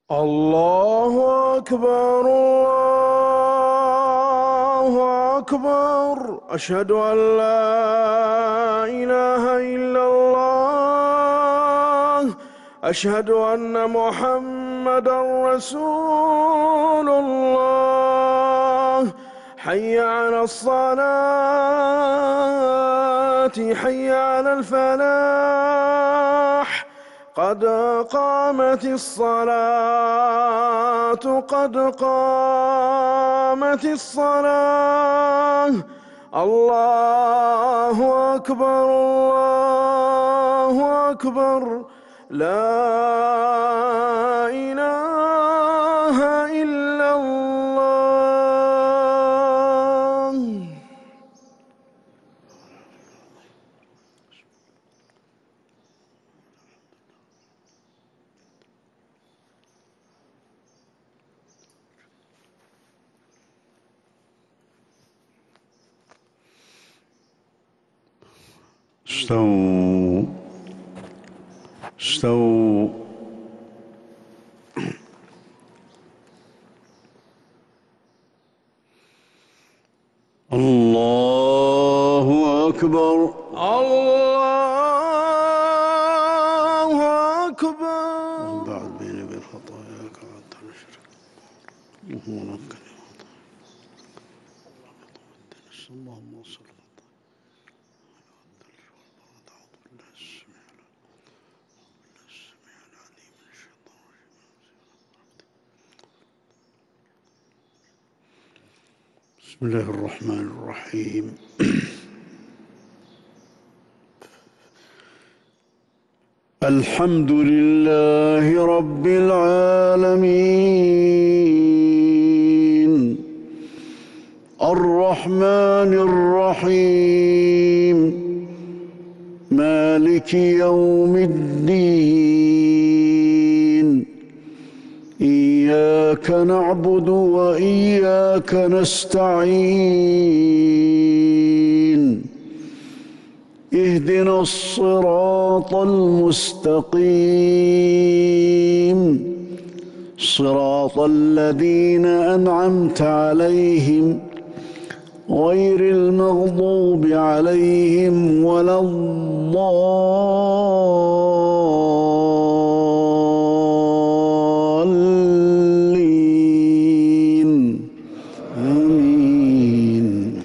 الله أكبر الله أكبر، أشهد أن لا إله إلا الله، أشهد أن محمدًا رسول الله. حي على الصلاة، حي على الفلاح، قد قامت الصلاة، قد قامت الصلاة. الله أكبر الله أكبر، لا إله إلا الله. استووا استووا. الله أكبر الله أكبر. بعد بيني وبين خطاياك عدت عن الشرك اللهم صل بسم الله الرحمن الرحيم. الحمد لله رب العالمين الرحمن الرحيم مالك يوم الدين. إياك نعبد وإياك نستعين. اهدنا الصراط المستقيم صراط الذين أنعمت عليهم غير المغضوب عليهم ولا الضالين. آمين.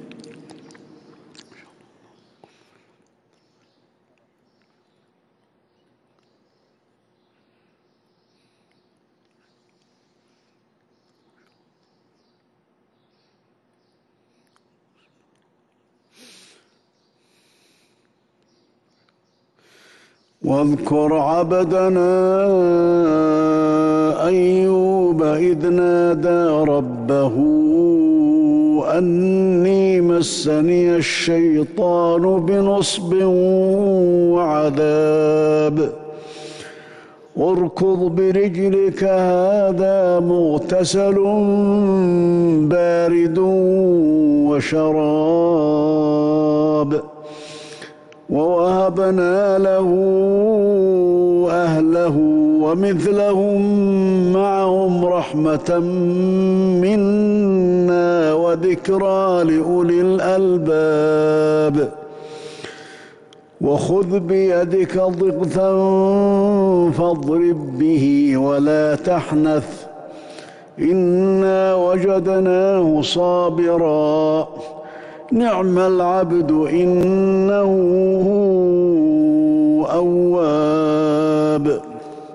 واذكر عبدنا أيوب إذ نادى ربه أني مسني الشيطان بنصب وعذاب. اركض برجلك هذا مغتسل بارد وشراب. ووهبنا له أهله ومثلهم معهم رحمة منا وذكرى لأولي الألباب. وخذ بيدك ضغثا فاضرب به ولا تحنث إنا وجدناه صابرا نعم العبد إنه أواب.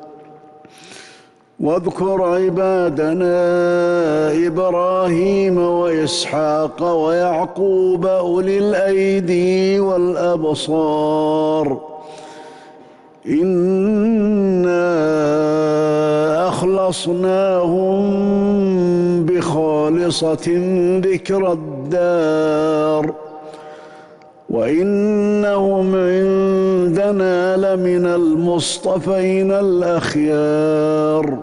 واذكر عبادنا إبراهيم وإسحاق ويعقوب أولي الأيدي والأبصار إنا أخلصناهم بخالصة ذكر الدار وإنهم عندنا لمن المصطفين الأخيار.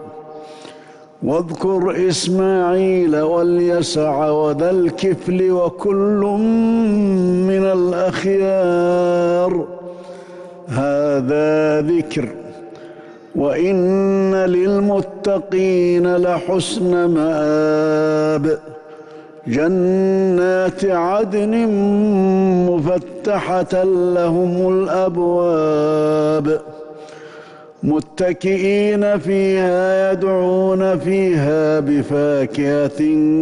واذكر إسماعيل واليسع وذا الكفل وكل من الأخيار. هذا ذكر وإن للمتقين لحسن مآب جنات عدن مفتحة لهم الأبواب متكئين فيها يدعون فيها بفاكهة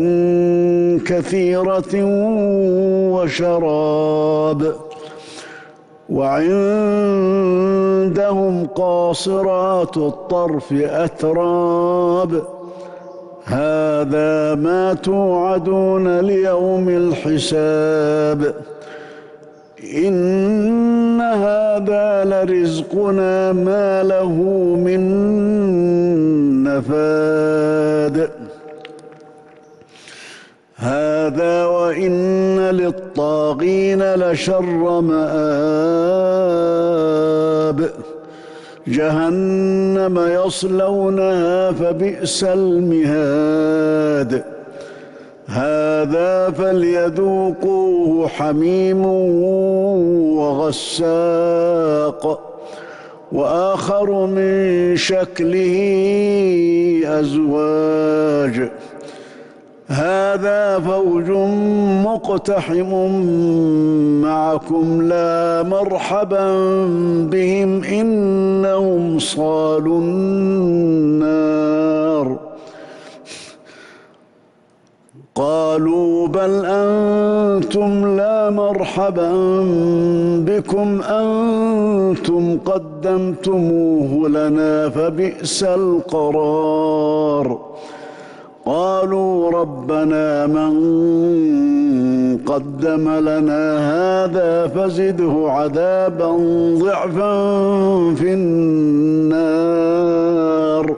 كثيرة وشراب وعندهم قاصرات الطرف أتراب هذا ما توعدون ليوم الحساب إن هذا لرزقنا ما له من نفاد هذا وإن للطاغين لشر مآب جهنم يصلونها فبئس المهاد هذا فليذوقوه حميم وغساق وآخر من شكله أزواج هذا فوج مقتحم معكم لا مرحبا بهم إنهم صالوا النار قالوا بل أنتم لا مرحبا بكم أنتم قدمتموه لنا فبئس القرار قالوا ربنا من قدم لنا هذا فزده عذابا ضعفا في النار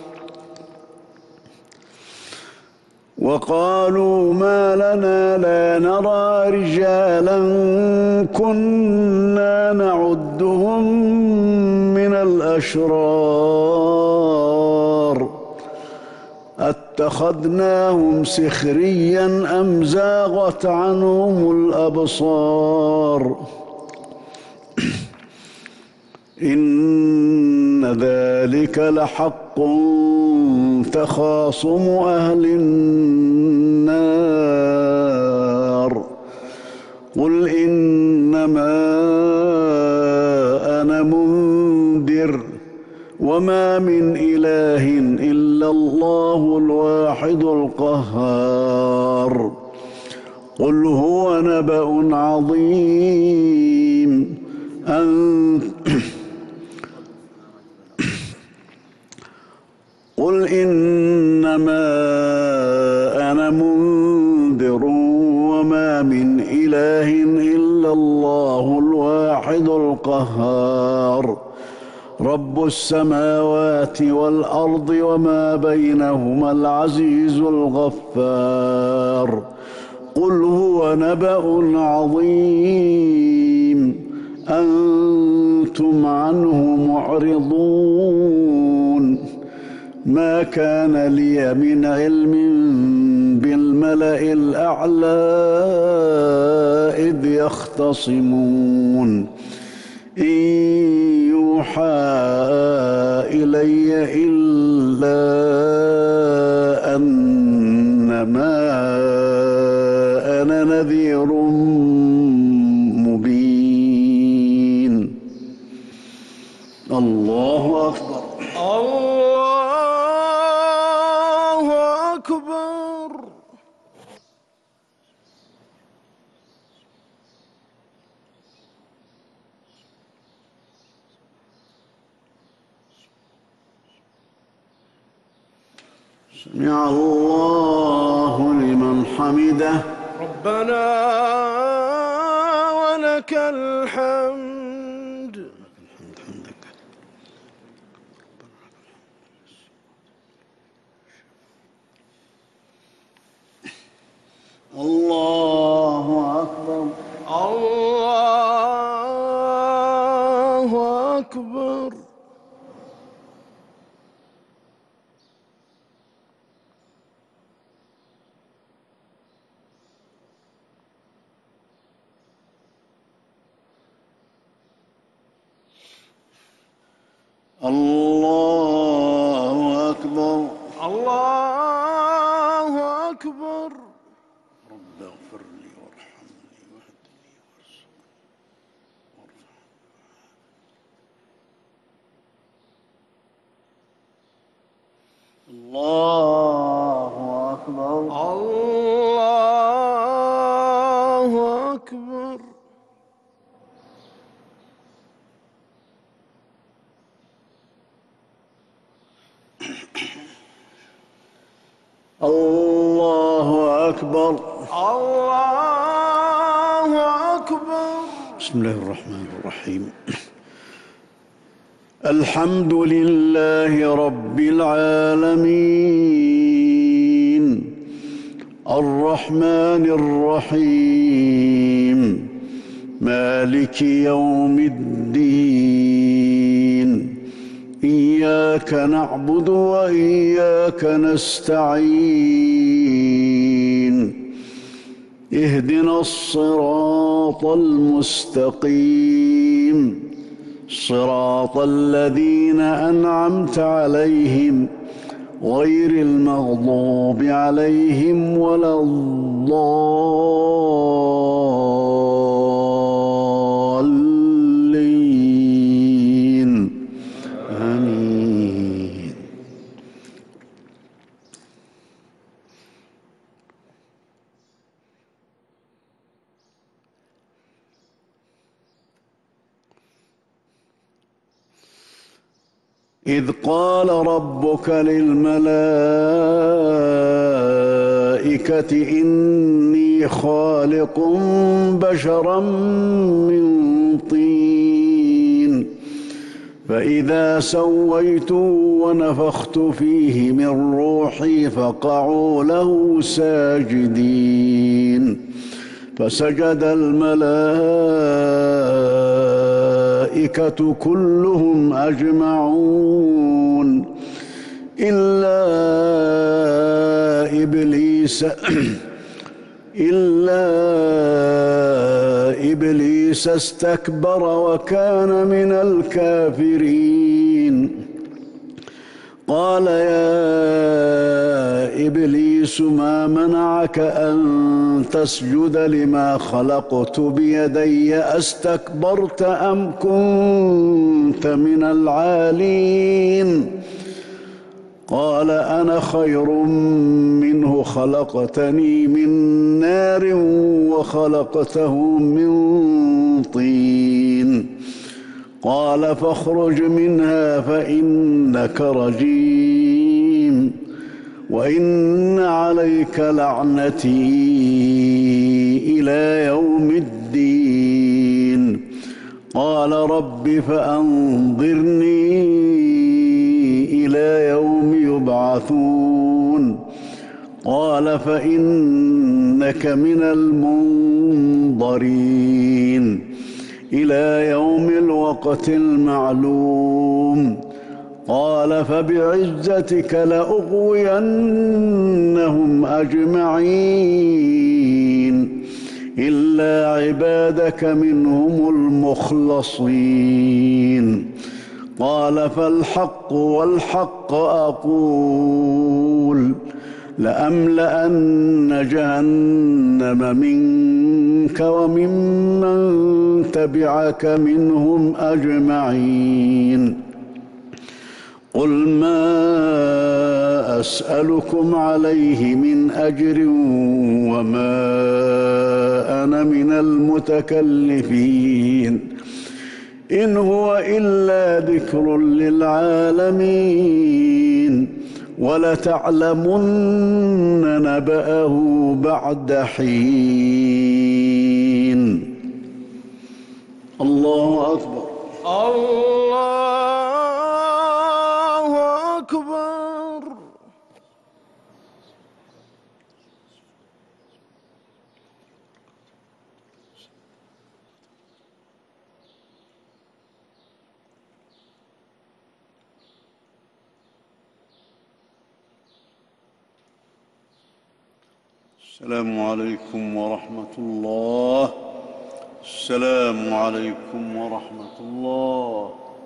وقالوا ما لنا لا نرى رجالا كنا نعدهم من الأشرار اتخذناهم سخريا أم زاغت عنهم الأبصار إن ذلك لحق تخاصم أهل النار قل إنما أنا منذر وما من إله إلا الله الواحد القهار قل هو نبأ عظيم قل إنما أنا منذر وما من إله إلا الله الواحد القهار رب السماوات والأرض وما بينهما العزيز الغفار قل هو نبأ عظيم أنتم عنه معرضون ما كان لي من علم بالملأ الأعلى إذ يختصمون إن يوحى إلي إلا أنما أنا نذير مبين الله أكبر الله أكبر سمع الله لمن حمده ربنا ولك الحمد الله أكبر الله أكبر الله الله أكبر. الله أكبر. الله أكبر. الله أكبر. بسم الله الرحمن الرحيم. الحمد لله رب العالمين الرحمن الرحيم مالك يوم الدين إياك نعبد وإياك نستعين اهدنا الصراط المستقيم صراط الذين أنعمت عليهم غير المغضوب عليهم ولا الضالين آمين. إذ قال ربك للملائكة إني خالق بشرا من طين فإذا سويته ونفخت فيه من روحي فقعوا له ساجدين فسجد الملائكة كلهم أجمعون إلا إبليس استكبر وكان من الكافرين قال يا إبليس ما منعك أن تسجد لما خلقت بيدي أستكبرت أم كنت من العالين قال أنا خير منه خلقتني من نار وخلقته من طين قال فاخرج منها فإنك رجيم وإن عليك لعنتي إلى يوم الدين قال رب فأنظرني إلى يوم يبعثون قال فإنك من المنظرين إلى يوم الوقت المعلوم قال فبعزتك لأغوينهم أجمعين إلا عبادك منهم المخلصين قال فالحق والحق أقول لأملأن جهنم منك وممن تبعك منهم أجمعين قل ما أسألكم عليه من أجر وما أنا من المتكلفين إن هو إلا ذكر للعالمين ولتعلمن نبأه بعد حين. الله أكبر. الله أكبر. السلام عليكم ورحمة الله. السلام عليكم ورحمة الله.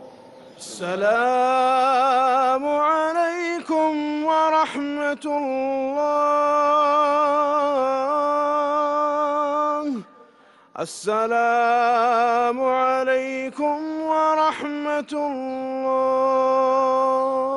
السلام عليكم ورحمة الله. السلام عليكم ورحمة الله.